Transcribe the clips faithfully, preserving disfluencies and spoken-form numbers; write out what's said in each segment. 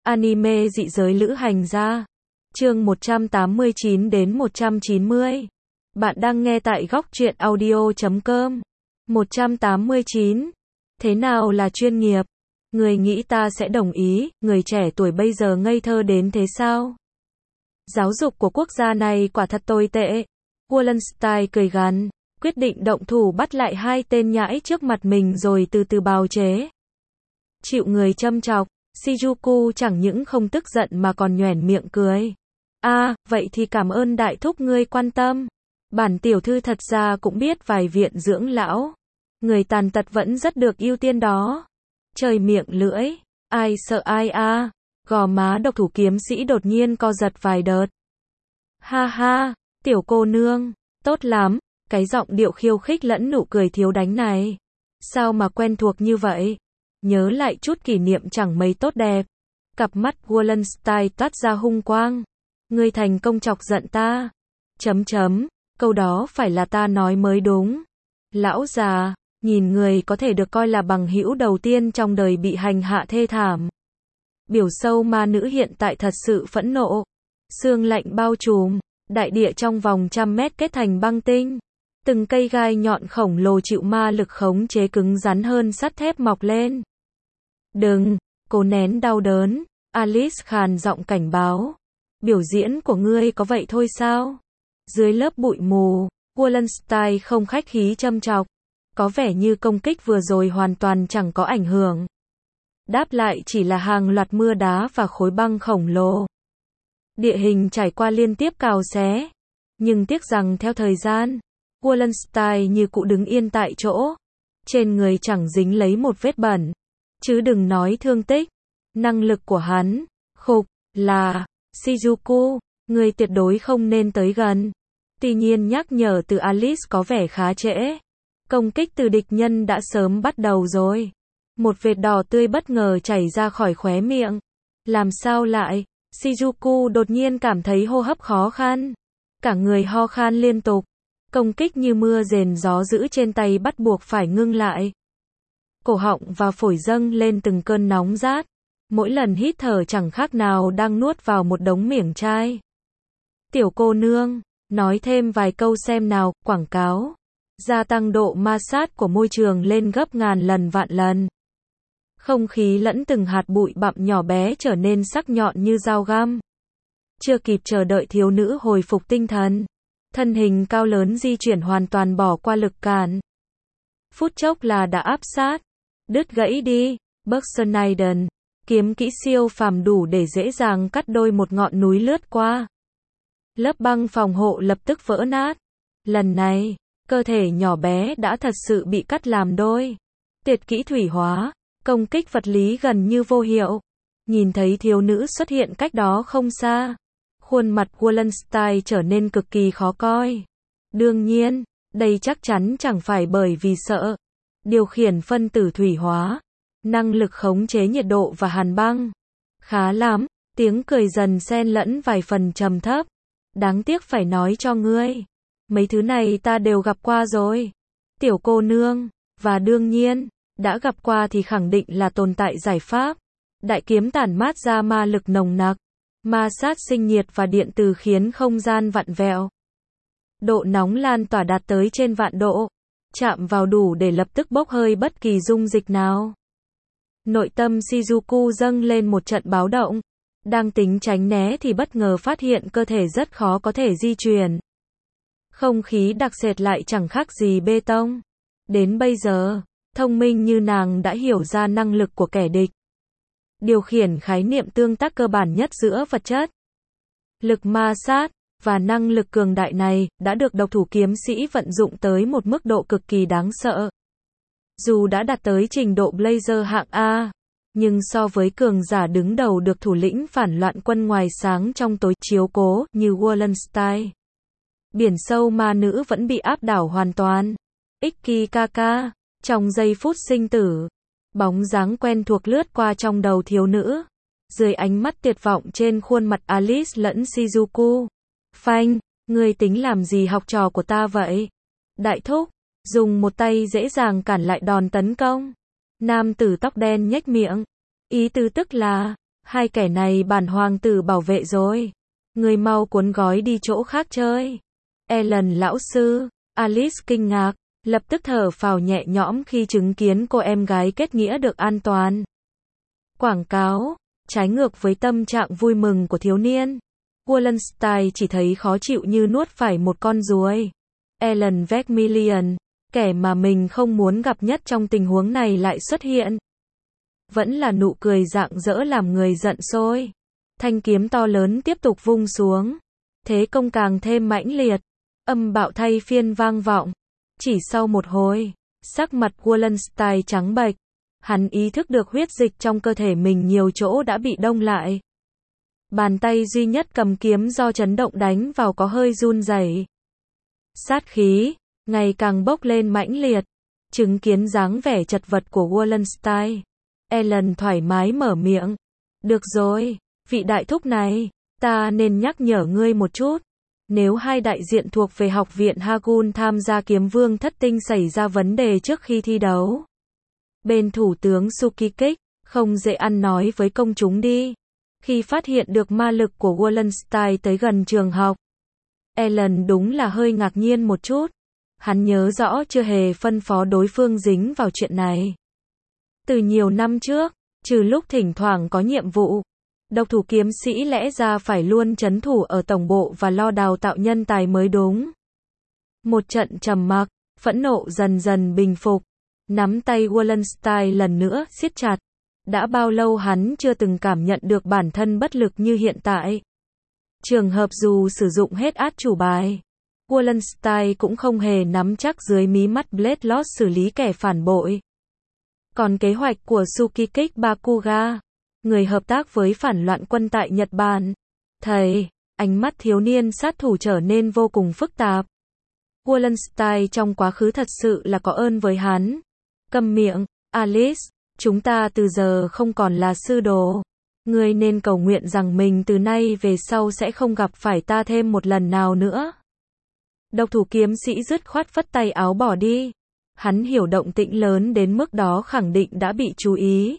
Anime dị giới lữ hành gia. Chương một trăm tám mươi chín đến một trăm chín mươi. Bạn đang nghe tại góc truyện audio chấm com. một trăm tám mươi chín. Thế nào là chuyên nghiệp? Người nghĩ ta sẽ đồng ý, người trẻ tuổi bây giờ ngây thơ đến thế sao? Giáo dục của quốc gia này quả thật tồi tệ. Wallenstein cười gằn, quyết định động thủ bắt lại hai tên nhãi trước mặt mình rồi từ từ bào chế. Chịu người châm chọc, Shizuku chẳng những không tức giận mà còn nhoẻn miệng cười. A, à, vậy thì cảm ơn đại thúc ngươi quan tâm. Bản tiểu thư thật ra cũng biết vài viện dưỡng lão. Người tàn tật vẫn rất được ưu tiên đó. Trời miệng lưỡi, ai sợ ai a. À. Gò má độc thủ kiếm sĩ đột nhiên co giật vài đợt. Ha ha, tiểu cô nương, tốt lắm, cái giọng điệu khiêu khích lẫn nụ cười thiếu đánh này. Sao mà quen thuộc như vậy? Nhớ lại chút kỷ niệm chẳng mấy tốt đẹp. Cặp mắt Wallenstein toát ra hung quang. Ngươi thành công chọc giận ta. Chấm chấm, câu đó phải là ta nói mới đúng. Lão già, nhìn người có thể được coi là bằng hữu đầu tiên trong đời bị hành hạ thê thảm. Biểu sâu ma nữ hiện tại thật sự phẫn nộ. Sương lạnh bao trùm, đại địa trong vòng trăm mét kết thành băng tinh. Từng cây gai nhọn khổng lồ chịu ma lực khống chế cứng rắn hơn sắt thép mọc lên. Đừng, cố nén đau đớn, Alice khàn giọng cảnh báo. Biểu diễn của ngươi có vậy thôi sao? Dưới lớp bụi mù, Wallenstein không khách khí châm chọc. Có vẻ như công kích vừa rồi hoàn toàn chẳng có ảnh hưởng. Đáp lại chỉ là hàng loạt mưa đá và khối băng khổng lồ. Địa hình trải qua liên tiếp cào xé. Nhưng tiếc rằng theo thời gian, Wallenstein như cụ đứng yên tại chỗ. Trên người chẳng dính lấy một vết bẩn. Chứ đừng nói thương tích. Năng lực của hắn, khục, là, Shizuku, người tuyệt đối không nên tới gần. Tuy nhiên nhắc nhở từ Alice có vẻ khá trễ. Công kích từ địch nhân đã sớm bắt đầu rồi. Một vệt đỏ tươi bất ngờ chảy ra khỏi khóe miệng. Làm sao lại? Shizuku đột nhiên cảm thấy hô hấp khó khăn. Cả người ho khan liên tục. Công kích như mưa rền gió dữ trên tay bắt buộc phải ngưng lại. Cổ họng và phổi dâng lên từng cơn nóng rát. Mỗi lần hít thở chẳng khác nào đang nuốt vào một đống miểng chai. Tiểu cô nương, nói thêm vài câu xem nào, quảng cáo. Gia tăng độ ma sát của môi trường lên gấp ngàn lần vạn lần. Không khí lẫn từng hạt bụi bặm nhỏ bé trở nên sắc nhọn như dao găm. Chưa kịp chờ đợi thiếu nữ hồi phục tinh thần. Thân hình cao lớn di chuyển hoàn toàn bỏ qua lực cản. Phút chốc là đã áp sát. Đứt gãy đi, Buxneiden. Kiếm kỹ siêu phàm đủ để dễ dàng cắt đôi một ngọn núi lướt qua. Lớp băng phòng hộ lập tức vỡ nát. Lần này, cơ thể nhỏ bé đã thật sự bị cắt làm đôi. Tuyệt kỹ thủy hóa, công kích vật lý gần như vô hiệu. Nhìn thấy thiếu nữ xuất hiện cách đó không xa. Khuôn mặt Wallenstein trở nên cực kỳ khó coi. Đương nhiên, đây chắc chắn chẳng phải bởi vì sợ. Điều khiển phân tử thủy hóa. Năng lực khống chế nhiệt độ và hàn băng. Khá lắm, tiếng cười dần xen lẫn vài phần trầm thấp. Đáng tiếc phải nói cho ngươi. Mấy thứ này ta đều gặp qua rồi. Tiểu cô nương, và đương nhiên, đã gặp qua thì khẳng định là tồn tại giải pháp. Đại kiếm tản mát ra ma lực nồng nặc. Ma sát sinh nhiệt và điện từ khiến không gian vặn vẹo. Độ nóng lan tỏa đạt tới trên vạn độ. Chạm vào đủ để lập tức bốc hơi bất kỳ dung dịch nào. Nội tâm Shizuku dâng lên một trận báo động. Đang tính tránh né thì bất ngờ phát hiện cơ thể rất khó có thể di chuyển. Không khí đặc sệt lại chẳng khác gì bê tông. Đến bây giờ, thông minh như nàng đã hiểu ra năng lực của kẻ địch. Điều khiển khái niệm tương tác cơ bản nhất giữa vật chất. Lực ma sát, và năng lực cường đại này, đã được độc thủ kiếm sĩ vận dụng tới một mức độ cực kỳ đáng sợ. Dù đã đạt tới trình độ Blazer hạng A, nhưng so với cường giả đứng đầu được thủ lĩnh phản loạn quân ngoài sáng trong tối chiếu cố như Wallenstein. Biển sâu ma nữ vẫn bị áp đảo hoàn toàn. Ikikaka, trong giây phút sinh tử, bóng dáng quen thuộc lướt qua trong đầu thiếu nữ. Dưới ánh mắt tuyệt vọng trên khuôn mặt Alice lẫn Shizuku. Phanh, ngươi tính làm gì học trò của ta vậy? Đại thúc, dùng một tay dễ dàng cản lại đòn tấn công. Nam tử tóc đen nhếch miệng. Ý tứ tức là, Hai kẻ này bản hoàng tử bảo vệ rồi. Người mau cuốn gói đi chỗ khác chơi. Ellen lão sư, Alice kinh ngạc, lập tức thở phào nhẹ nhõm khi chứng kiến cô em gái kết nghĩa được an toàn. Quảng cáo, trái ngược với tâm trạng vui mừng của thiếu niên. Wallenstein chỉ thấy khó chịu như nuốt phải một con ruồi. Ellen Vermillion, kẻ mà mình không muốn gặp nhất trong tình huống này lại xuất hiện. Vẫn là nụ cười rạng rỡ làm người giận sôi. Thanh kiếm to lớn tiếp tục vung xuống. Thế công càng thêm mãnh liệt. Âm bạo thay phiên vang vọng. Chỉ sau một hồi, sắc mặt Wallenstein trắng bệch. Hắn ý thức được huyết dịch trong cơ thể mình nhiều chỗ đã bị đông lại. Bàn tay duy nhất cầm kiếm do chấn động đánh vào có hơi run rẩy. Sát khí ngày càng bốc lên mãnh liệt. Chứng kiến dáng vẻ chật vật của Wallenstein, Ellen thoải mái mở miệng. Được rồi, vị đại thúc này, ta nên nhắc nhở ngươi một chút. Nếu hai đại diện thuộc về học viện Hagun tham gia kiếm vương thất tinh xảy ra vấn đề trước khi thi đấu, bên thủ tướng Sukikik, không dễ ăn nói với công chúng đi. Khi phát hiện được ma lực của Wallenstein tới gần trường học, Ellen đúng là hơi ngạc nhiên một chút. Hắn nhớ rõ chưa hề phân phó đối phương dính vào chuyện này. Từ nhiều năm trước, trừ lúc thỉnh thoảng có nhiệm vụ, độc thủ kiếm sĩ lẽ ra phải luôn trấn thủ ở tổng bộ và lo đào tạo nhân tài mới đúng. Một trận trầm mặc, phẫn nộ dần dần bình phục. Nắm tay Wallenstein lần nữa siết chặt. Đã bao lâu hắn chưa từng cảm nhận được bản thân bất lực như hiện tại. Trường hợp dù sử dụng hết át chủ bài, Wallenstein cũng không hề nắm chắc dưới mí mắt Bledlot xử lý kẻ phản bội. Còn kế hoạch của Sukikik Bakuga, người hợp tác với phản loạn quân tại Nhật Bản, thầy, ánh mắt thiếu niên sát thủ trở nên vô cùng phức tạp. Wallenstein trong quá khứ thật sự là có ơn với hắn. Câm miệng, Alice, chúng ta từ giờ không còn là sư đồ. Ngươi nên cầu nguyện rằng mình từ nay về sau sẽ không gặp phải ta thêm một lần nào nữa. Độc thủ kiếm sĩ dứt khoát phất tay áo bỏ đi. Hắn hiểu động tĩnh lớn đến mức đó khẳng định đã bị chú ý.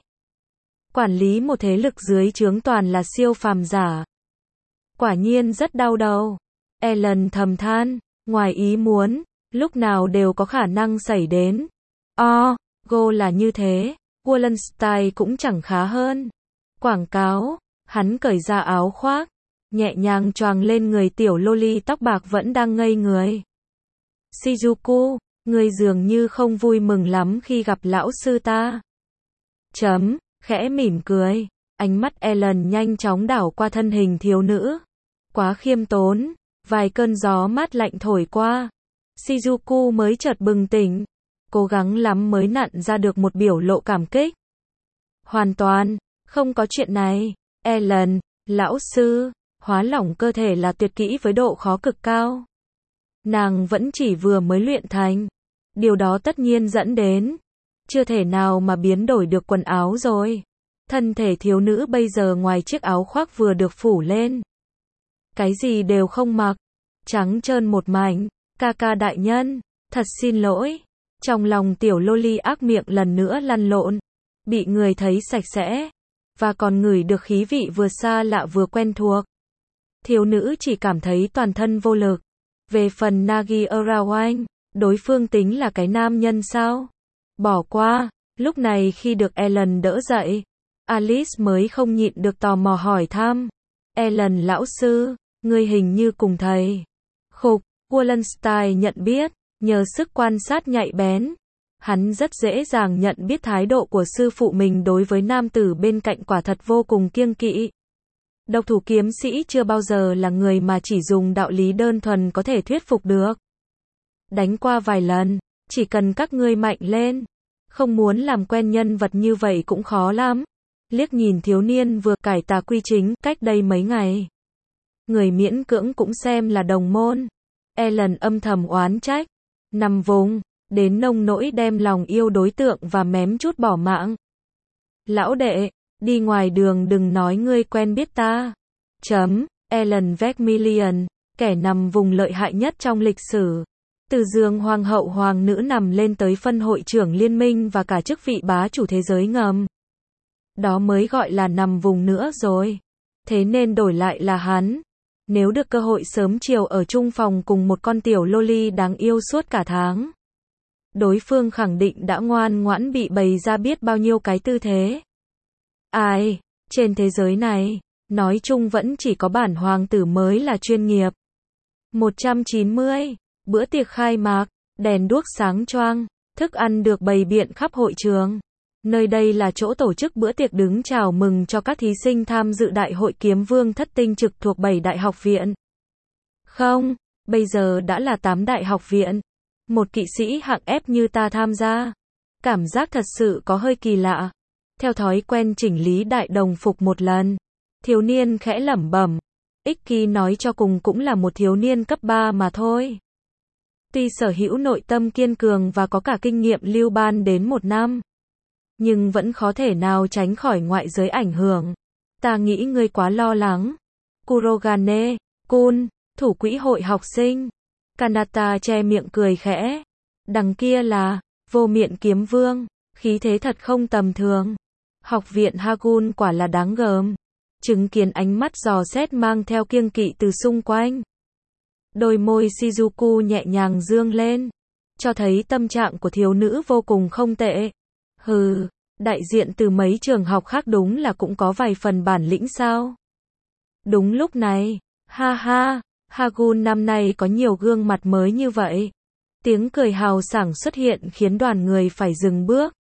Quản lý một thế lực dưới trướng toàn là siêu phàm giả. Quả nhiên rất đau đầu. Ellen thầm than, ngoài ý muốn, lúc nào đều có khả năng xảy đến. O, Go là như thế, Wallenstein cũng chẳng khá hơn. Quảng cáo, hắn cởi ra áo khoác, nhẹ nhàng choàng lên người tiểu loli tóc bạc vẫn đang ngây người. Shizuku, ngươi dường như không vui mừng lắm khi gặp lão sư ta. Chấm, khẽ mỉm cười, ánh mắt Ellen nhanh chóng đảo qua thân hình thiếu nữ. Quá khiêm tốn, vài cơn gió mát lạnh thổi qua. Shizuku mới chợt bừng tỉnh, cố gắng lắm mới nặn ra được một biểu lộ cảm kích. Hoàn toàn, không có chuyện này. Ellen, lão sư, hóa lỏng cơ thể là tuyệt kỹ với độ khó cực cao. Nàng vẫn chỉ vừa mới luyện thành. Điều đó tất nhiên dẫn đến chưa thể nào mà biến đổi được quần áo rồi. Thân thể thiếu nữ bây giờ ngoài chiếc áo khoác vừa được phủ lên, cái gì đều không mặc, trắng trơn một mảnh. Ca ca đại nhân, thật xin lỗi. Trong lòng tiểu loli ác miệng lần nữa lăn lộn, bị người thấy sạch sẽ, và còn ngửi được khí vị vừa xa lạ vừa quen thuộc. Thiếu nữ chỉ cảm thấy toàn thân vô lực. Về phần Nagi Arawang, đối phương tính là cái nam nhân sao? Bỏ qua. Lúc này khi được Ellen đỡ dậy, Alice mới không nhịn được tò mò hỏi thăm. Ellen lão sư, ngươi hình như cùng thầy. Khục, Wallenstein nhận biết, nhờ sức quan sát nhạy bén, hắn rất dễ dàng nhận biết thái độ của sư phụ mình đối với nam tử bên cạnh quả thật vô cùng kiêng kỵ. Độc thủ kiếm sĩ chưa bao giờ là người mà chỉ dùng đạo lý đơn thuần có thể thuyết phục được. Đánh qua vài lần, chỉ cần các ngươi mạnh lên, không muốn làm quen nhân vật như vậy cũng khó lắm. Liếc nhìn thiếu niên vừa cải tà quy chính cách đây mấy ngày, người miễn cưỡng cũng xem là đồng môn. Ellen âm thầm oán trách, nằm vùng, đến nông nỗi đem lòng yêu đối tượng và mém chút bỏ mạng. Lão đệ, đi ngoài đường đừng nói ngươi quen biết ta. Chấm, Ellen Vermillion, kẻ nằm vùng lợi hại nhất trong lịch sử. Từ giường hoàng hậu hoàng nữ nằm lên tới phân hội trưởng liên minh và cả chức vị bá chủ thế giới ngầm. Đó mới gọi là nằm vùng nữa rồi. Thế nên đổi lại là hắn. Nếu được cơ hội sớm chiều ở chung phòng cùng một con tiểu loli đáng yêu suốt cả tháng, đối phương khẳng định đã ngoan ngoãn bị bày ra biết bao nhiêu cái tư thế. Ai, trên thế giới này, nói chung vẫn chỉ có bản hoàng tử mới là chuyên nghiệp. một trăm chín mươi. Bữa tiệc khai mạc, đèn đuốc sáng choang, thức ăn được bày biện khắp hội trường. Nơi đây là chỗ tổ chức bữa tiệc đứng chào mừng cho các thí sinh tham dự Đại hội Kiếm Vương Thất Tinh trực thuộc bảy đại học viện. Không, bây giờ đã là tám đại học viện. Một kỵ sĩ hạng F như ta tham gia. Cảm giác thật sự có hơi kỳ lạ. Theo thói quen chỉnh lý đại đồng phục một lần. Thiếu niên khẽ lẩm bẩm. Icky nói cho cùng cũng là một thiếu niên cấp ba mà thôi. Tuy sở hữu nội tâm kiên cường và có cả kinh nghiệm lưu ban đến một năm, nhưng vẫn khó thể nào tránh khỏi ngoại giới ảnh hưởng. Ta nghĩ ngươi quá lo lắng. Kurogane, Kun, thủ quỹ hội học sinh. Kanata che miệng cười khẽ. Đằng kia là, Vô Miện Kiếm Vương, khí thế thật không tầm thường. Học viện Hagun quả là đáng gờm. Chứng kiến ánh mắt dò xét mang theo kiêng kỵ từ xung quanh. Đôi môi Shizuku nhẹ nhàng dương lên, cho thấy tâm trạng của thiếu nữ vô cùng không tệ. Hừ, đại diện từ mấy trường học khác đúng là cũng có vài phần bản lĩnh sao. Đúng lúc này, ha ha, Hagun năm nay có nhiều gương mặt mới như vậy. Tiếng cười hào sảng xuất hiện khiến đoàn người phải dừng bước.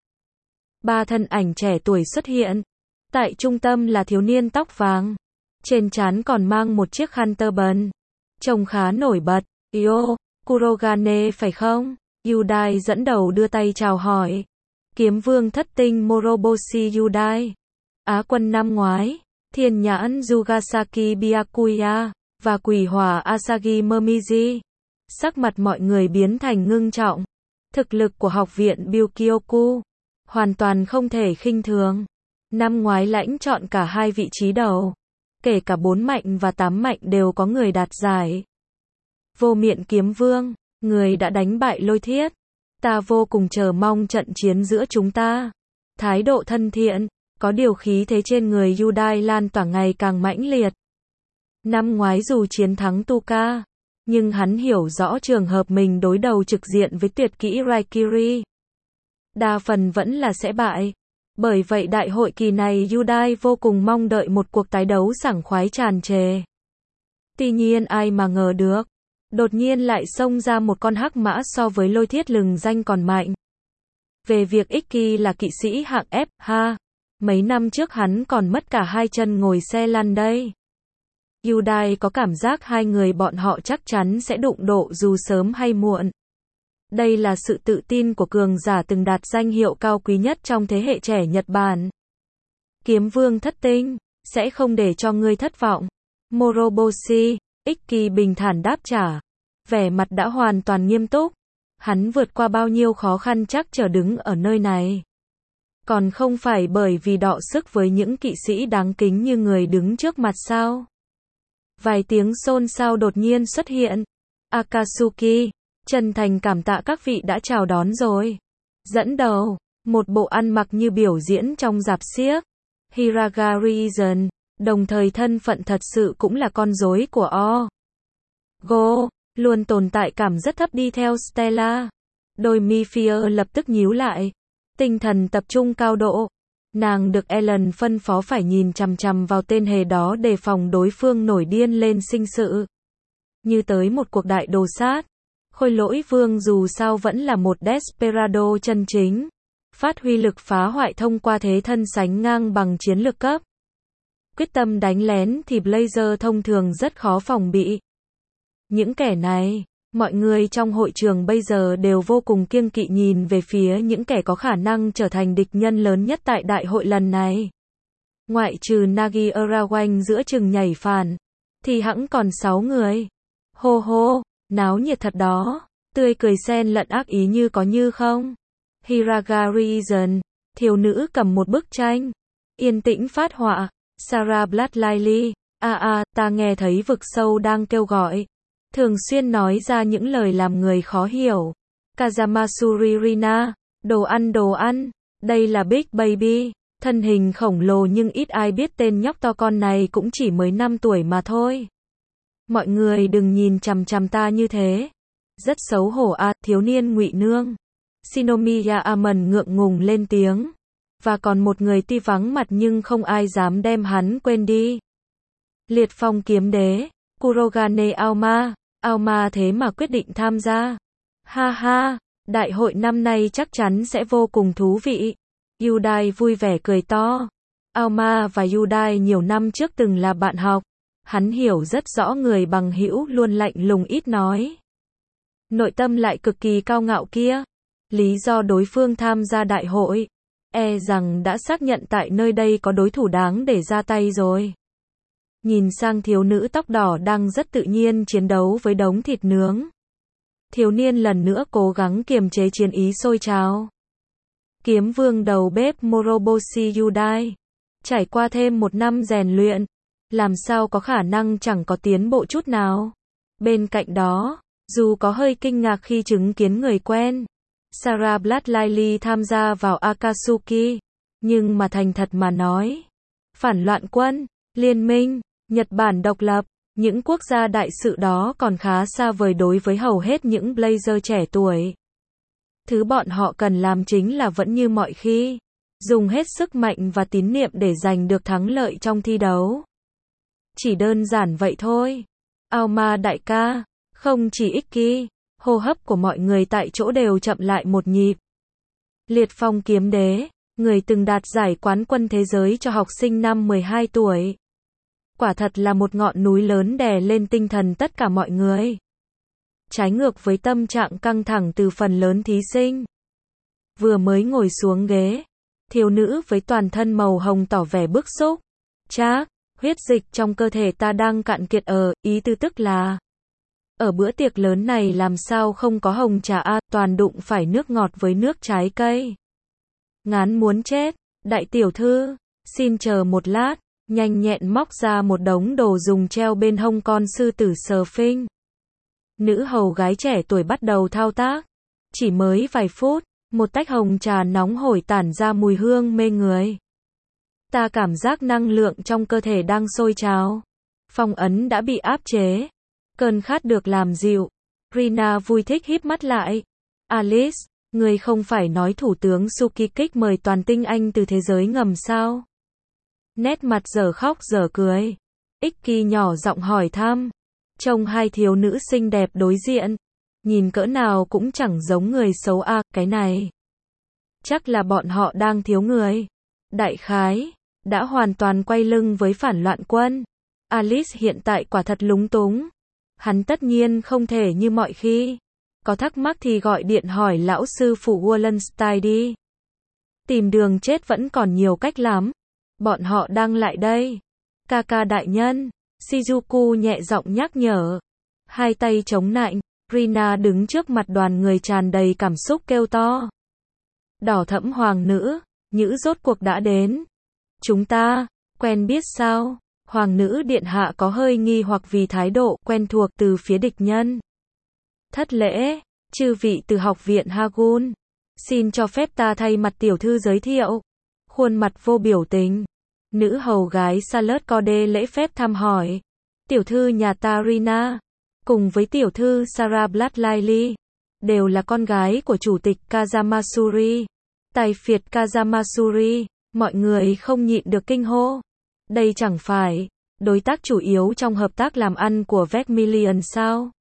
Ba thân ảnh trẻ tuổi xuất hiện. Tại trung tâm là thiếu niên tóc vàng. Trên trán còn mang một chiếc khăn tơ bần. Trông khá nổi bật. Yo, Kurogane phải không? Yudai dẫn đầu đưa tay chào hỏi. Kiếm vương thất tinh Moroboshi Yudai. Á quân năm ngoái. Thiên nhãn Yugasaki Byakuya. Và quỷ hỏa Asagi Momiji. Sắc mặt mọi người biến thành ngưng trọng. Thực lực của học viện Byukyoku hoàn toàn không thể khinh thường. Năm ngoái lãnh chọn cả hai vị trí đầu. Kể cả bốn mạnh và tám mạnh đều có người đạt giải. Vô Miện Kiếm Vương, người đã đánh bại Lôi Thiết. Ta vô cùng chờ mong trận chiến giữa chúng ta. Thái độ thân thiện, có điều khí thế trên người Yudai lan tỏa ngày càng mãnh liệt. Năm ngoái dù chiến thắng Tuka, nhưng hắn hiểu rõ trường hợp mình đối đầu trực diện với tuyệt kỹ Raikiri. Đa phần vẫn là sẽ bại. Bởi vậy đại hội kỳ này Yudai vô cùng mong đợi một cuộc tái đấu sảng khoái tràn trề. Tuy nhiên ai mà ngờ được, đột nhiên lại xông ra một con hắc mã so với Lôi Thiết lừng danh còn mạnh. Về việc Icky là kỵ sĩ hạng F, ha, mấy năm trước hắn còn mất cả hai chân ngồi xe lăn đây. Yudai có cảm giác hai người bọn họ chắc chắn sẽ đụng độ dù sớm hay muộn. Đây là sự tự tin của cường giả từng đạt danh hiệu cao quý nhất trong thế hệ trẻ Nhật Bản. Kiếm vương thất tinh, sẽ không để cho ngươi thất vọng. Moroboshi, Icky bình thản đáp trả. Vẻ mặt đã hoàn toàn nghiêm túc. Hắn vượt qua bao nhiêu khó khăn chắc trở đứng ở nơi này. Còn không phải bởi vì đọ sức với những kỵ sĩ đáng kính như người đứng trước mặt sao? Vài tiếng xôn xao đột nhiên xuất hiện. Akatsuki, chân thành cảm tạ các vị đã chào đón rồi. Dẫn đầu, một bộ ăn mặc như biểu diễn trong rạp xiếc. Hiraga Reason, đồng thời thân phận thật sự cũng là con rối của O. Go, luôn tồn tại cảm rất thấp đi theo Stella. Đôi mi Fear lập tức nhíu lại. Tinh thần tập trung cao độ. Nàng được Ellen phân phó phải nhìn chằm chằm vào tên hề đó đề phòng đối phương nổi điên lên sinh sự. Như tới một cuộc đại đồ sát. Khôi Lỗi Vương dù sao vẫn là một Desperado chân chính. Phát huy lực phá hoại thông qua thế thân sánh ngang bằng chiến lược cấp. Quyết tâm đánh lén thì Blazer thông thường rất khó phòng bị. Những kẻ này, mọi người trong hội trường bây giờ đều vô cùng kiêng kỵ nhìn về phía những kẻ có khả năng trở thành địch nhân lớn nhất tại đại hội lần này. Ngoại trừ Nagi Urawang giữa chừng nhảy phản, thì hẵng còn sáu người. Hô hô, náo nhiệt thật đó, tươi cười xen lẫn ác ý như có như không. Hiraga Reason, thiếu nữ cầm một bức tranh, yên tĩnh phát họa. Sarah Bloodlily, a a, ta nghe thấy vực sâu đang kêu gọi. Thường xuyên nói ra những lời làm người khó hiểu. Kazamasuri Rina, đồ ăn đồ ăn, đây là Big Baby. Thân hình khổng lồ nhưng ít ai biết tên nhóc to con này cũng chỉ mới năm tuổi mà thôi. Mọi người đừng nhìn chằm chằm ta như thế. Rất xấu hổ à, thiếu niên Ngụy Nương. Shinomiya Amon ngượng ngùng lên tiếng. Và còn một người tuy vắng mặt nhưng không ai dám đem hắn quên đi. Liệt phong kiếm đế, Kurogane Aoma. Aoma thế mà quyết định tham gia. Ha ha, đại hội năm nay chắc chắn sẽ vô cùng thú vị. Yudai vui vẻ cười to. Aoma và Yudai nhiều năm trước từng là bạn học. Hắn hiểu rất rõ người bằng hữu luôn lạnh lùng ít nói. Nội tâm lại cực kỳ cao ngạo kia. Lý do đối phương tham gia đại hội, e rằng đã xác nhận tại nơi đây có đối thủ đáng để ra tay rồi. Nhìn sang thiếu nữ tóc đỏ đang rất tự nhiên chiến đấu với đống thịt nướng. Thiếu niên lần nữa cố gắng kiềm chế chiến ý sôi trào. Kiếm vương đầu bếp Moroboshi Yudai. Trải qua thêm một năm rèn luyện, làm sao có khả năng chẳng có tiến bộ chút nào. Bên cạnh đó, dù có hơi kinh ngạc khi chứng kiến người quen, Sarah Bloodlily tham gia vào Akatsuki, nhưng mà thành thật mà nói, phản loạn quân, liên minh, Nhật Bản độc lập, những quốc gia đại sự đó còn khá xa vời đối với hầu hết những Blazer trẻ tuổi. Thứ bọn họ cần làm chính là vẫn như mọi khi, dùng hết sức mạnh và tín niệm để giành được thắng lợi trong thi đấu. Chỉ đơn giản vậy thôi. Aoma đại ca, không chỉ Ikki, hô hấp của mọi người tại chỗ đều chậm lại một nhịp. Liệt phong kiếm đế, người từng đạt giải quán quân thế giới cho học sinh năm mười hai tuổi. Quả thật là một ngọn núi lớn đè lên tinh thần tất cả mọi người. Trái ngược với tâm trạng căng thẳng từ phần lớn thí sinh. Vừa mới ngồi xuống ghế, thiếu nữ với toàn thân màu hồng tỏ vẻ bức xúc. Trác, huyết dịch trong cơ thể ta đang cạn kiệt ở, ý tư tức là ở bữa tiệc lớn này làm sao không có hồng trà a, toàn đụng phải nước ngọt với nước trái cây. Ngán muốn chết, đại tiểu thư, xin chờ một lát, nhanh nhẹn móc ra một đống đồ dùng treo bên hông con sư tử sờ phinh. Nữ hầu gái trẻ tuổi bắt đầu thao tác. Chỉ mới vài phút, một tách hồng trà nóng hổi tản ra mùi hương mê người. Ta cảm giác năng lượng trong cơ thể đang sôi trào. Phong ấn đã bị áp chế. Cơn khát được làm dịu. Rina vui thích híp mắt lại. Alice, người không phải nói thủ tướng Sukikik mời toàn tinh anh từ thế giới ngầm sao? Nét mặt dở khóc dở cười. Ikki nhỏ giọng hỏi thăm. Trông hai thiếu nữ xinh đẹp đối diện. Nhìn cỡ nào cũng chẳng giống người xấu a, à, cái này. Chắc là bọn họ đang thiếu người. Đại khái, đã hoàn toàn quay lưng với phản loạn quân. Alice hiện tại quả thật lúng túng. Hắn tất nhiên không thể như mọi khi. Có thắc mắc thì gọi điện hỏi lão sư phụ Wallenstein đi. Tìm đường chết vẫn còn nhiều cách lắm. Bọn họ đang lại đây. Kaka đại nhân, Shizuku nhẹ giọng nhắc nhở. Hai tay chống nạnh, Rina đứng trước mặt đoàn người tràn đầy cảm xúc kêu to. Đỏ thẫm hoàng nữ, nhữ rốt cuộc đã đến. Chúng ta, quen biết sao? Hoàng nữ điện hạ có hơi nghi hoặc vì thái độ quen thuộc từ phía địch nhân. Thất lễ, chư vị từ học viện Hagun. Xin cho phép ta thay mặt tiểu thư giới thiệu. Khuôn mặt vô biểu tình. Nữ hầu gái Charlotte Code lễ phép thăm hỏi. Tiểu thư nhà ta Rina, cùng với tiểu thư Sarah Bloodlily, đều là con gái của chủ tịch Kazamasuri. Tài phiệt Kazamasuri, mọi người không nhịn được kinh hô. Đây chẳng phải đối tác chủ yếu trong hợp tác làm ăn của Vermilion sao?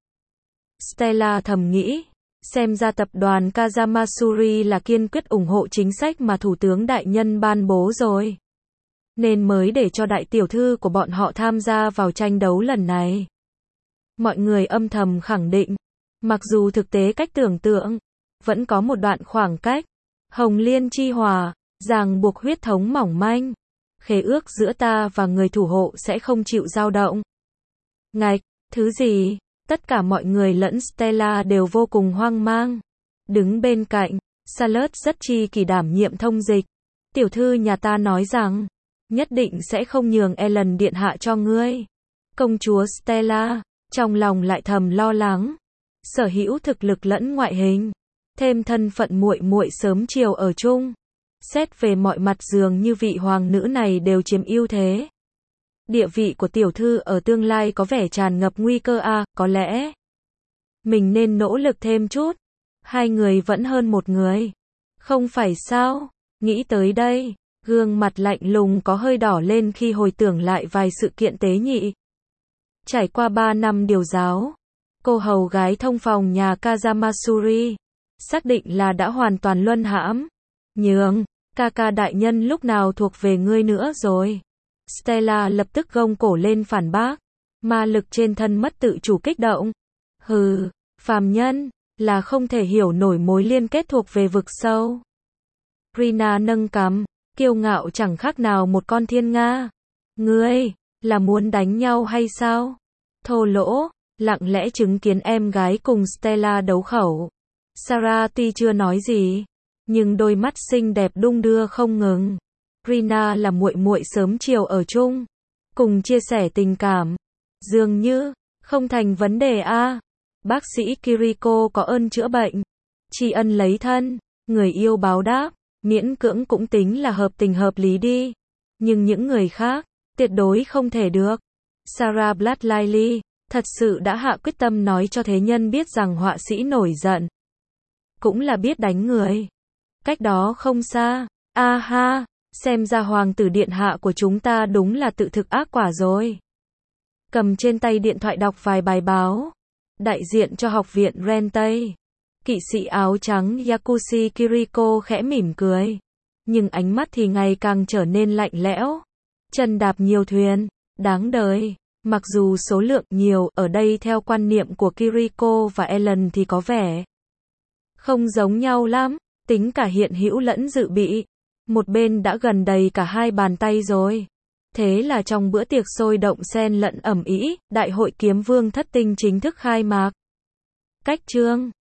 Stella thầm nghĩ, xem ra tập đoàn Kazamasuri là kiên quyết ủng hộ chính sách mà thủ tướng đại nhân ban bố rồi. Nên mới để cho đại tiểu thư của bọn họ tham gia vào tranh đấu lần này. Mọi người âm thầm khẳng định, mặc dù thực tế cách tưởng tượng, vẫn có một đoạn khoảng cách. Hồng liên chi hòa, ràng buộc huyết thống mỏng manh. Khế ước giữa ta và người thủ hộ sẽ không chịu dao động. Ngạch, thứ gì? Tất cả mọi người lẫn Stella đều vô cùng hoang mang. Đứng bên cạnh, Charlotte rất chi kỷ đảm nhiệm thông dịch. Tiểu thư nhà ta nói rằng, nhất định sẽ không nhường Ellen điện hạ cho ngươi. Công chúa Stella, trong lòng lại thầm lo lắng. Sở hữu thực lực lẫn ngoại hình, thêm thân phận muội muội sớm chiều ở chung. Xét về mọi mặt dường như vị hoàng nữ này đều chiếm ưu thế. Địa vị của tiểu thư ở tương lai có vẻ tràn ngập nguy cơ a, à, có lẽ mình nên nỗ lực thêm chút. Hai người vẫn hơn một người. Không phải sao? Nghĩ tới đây, gương mặt lạnh lùng có hơi đỏ lên khi hồi tưởng lại vài sự kiện tế nhị. Trải qua ba năm điều giáo, cô hầu gái thông phòng nhà Kazamasuri xác định là đã hoàn toàn luân hãm. Nhường, ca ca đại nhân lúc nào thuộc về ngươi nữa rồi? Stella lập tức gông cổ lên phản bác. Ma lực trên thân mất tự chủ kích động. Hừ, phàm nhân, là không thể hiểu nổi mối liên kết thuộc về vực sâu. Rina nâng cằm, kiêu ngạo chẳng khác nào một con thiên nga. Ngươi, là muốn đánh nhau hay sao? Thô lỗ, lặng lẽ chứng kiến em gái cùng Stella đấu khẩu. Sarah tuy chưa nói gì, nhưng đôi mắt xinh đẹp đung đưa không ngừng. Rina là muội muội sớm chiều ở chung, cùng chia sẻ tình cảm. Dường như, không thành vấn đề a. Bác sĩ Kiriko có ơn chữa bệnh, tri ân lấy thân, người yêu báo đáp, miễn cưỡng cũng tính là hợp tình hợp lý đi. Nhưng những người khác, tuyệt đối không thể được. Sarah Bradley thật sự đã hạ quyết tâm nói cho thế nhân biết rằng họa sĩ nổi giận cũng là biết đánh người. Cách đó không xa. A ha, xem ra hoàng tử điện hạ của chúng ta đúng là tự thực ác quả rồi. Cầm trên tay điện thoại đọc vài bài báo. Đại diện cho học viện Rentei, kỵ sĩ áo trắng Yakushi Kiriko khẽ mỉm cười. Nhưng ánh mắt thì ngày càng trở nên lạnh lẽo. Chân đạp nhiều thuyền, đáng đời. Mặc dù số lượng nhiều ở đây theo quan niệm của Kiriko và Ellen thì có vẻ không giống nhau lắm, tính cả hiện hữu lẫn dự bị. Một bên đã gần đầy cả hai bàn tay rồi. Thế là trong bữa tiệc sôi động xen lẫn ẩm ý, Đại hội Kiếm Vương Thất Tinh chính thức khai mạc. Cách chương